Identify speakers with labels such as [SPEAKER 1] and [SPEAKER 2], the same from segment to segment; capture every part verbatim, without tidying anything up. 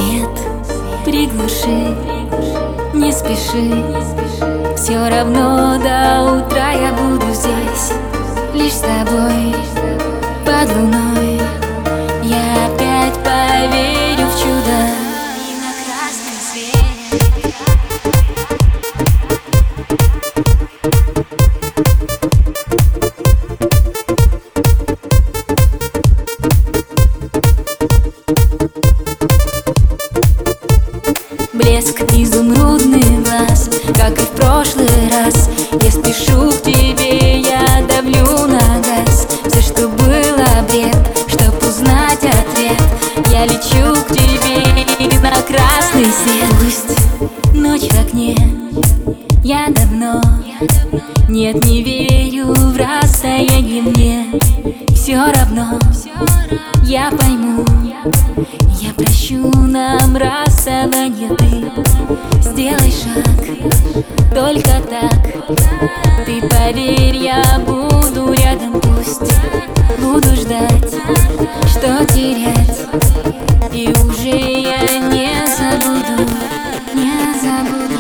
[SPEAKER 1] свет приглуши, не спеши. Все равно до утра я буду здесь, лишь с тобой под луной. Я опять поверю в чудо и на красный свет. Блеск изумрудный глаз, как и в прошлый раз. Я спешу к тебе, я давлю на газ. Все, что было бред, чтоб узнать ответ. Я лечу к тебе на красный свет. Пусть ночь в окне, я давно нет, не верю в расстояние мне. Все равно я пойму, я прощу нам расставание. Ты сделай шаг, только так. Ты поверь, я буду рядом, пусть буду ждать, что терять. И уже я не забуду, не забуду.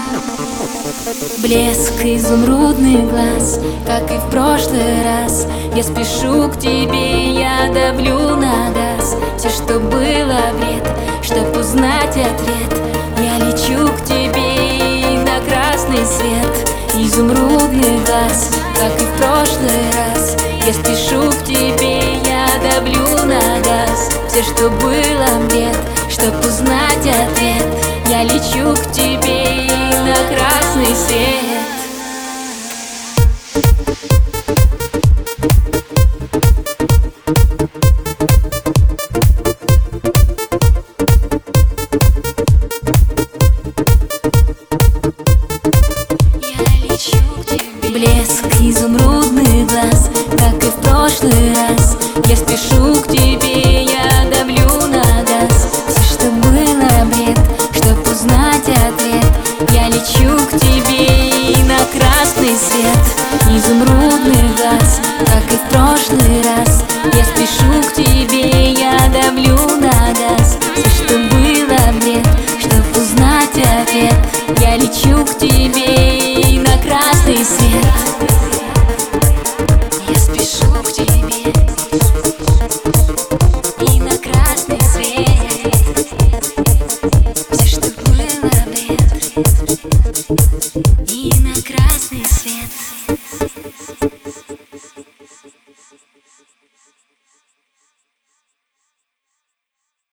[SPEAKER 1] Блеск изумрудный глаз, как и в прошлый раз. Я спешу к тебе, я давлю на газ. Все, что было бред, чтоб узнать ответ. Я лечу к тебе на красный свет. Изумрудный глаз, как и в прошлый раз. Я спешу к тебе, я давлю на газ. Все, что было бред, чтоб узнать ответ. Я лечу к тебе на красный свет. Блеск изумрудный глаз, как и в прошлый раз. Я спешу к тебе, я давлю на газ. Все, что было бред, чтоб узнать ответ. Я лечу к тебе на красный свет. Изумрудный глаз, как и в прошлый раз. Я спешу к тебе, я давлю на газ. Все, что было бред, чтоб узнать ответ. Я лечу к тебе на красный свет.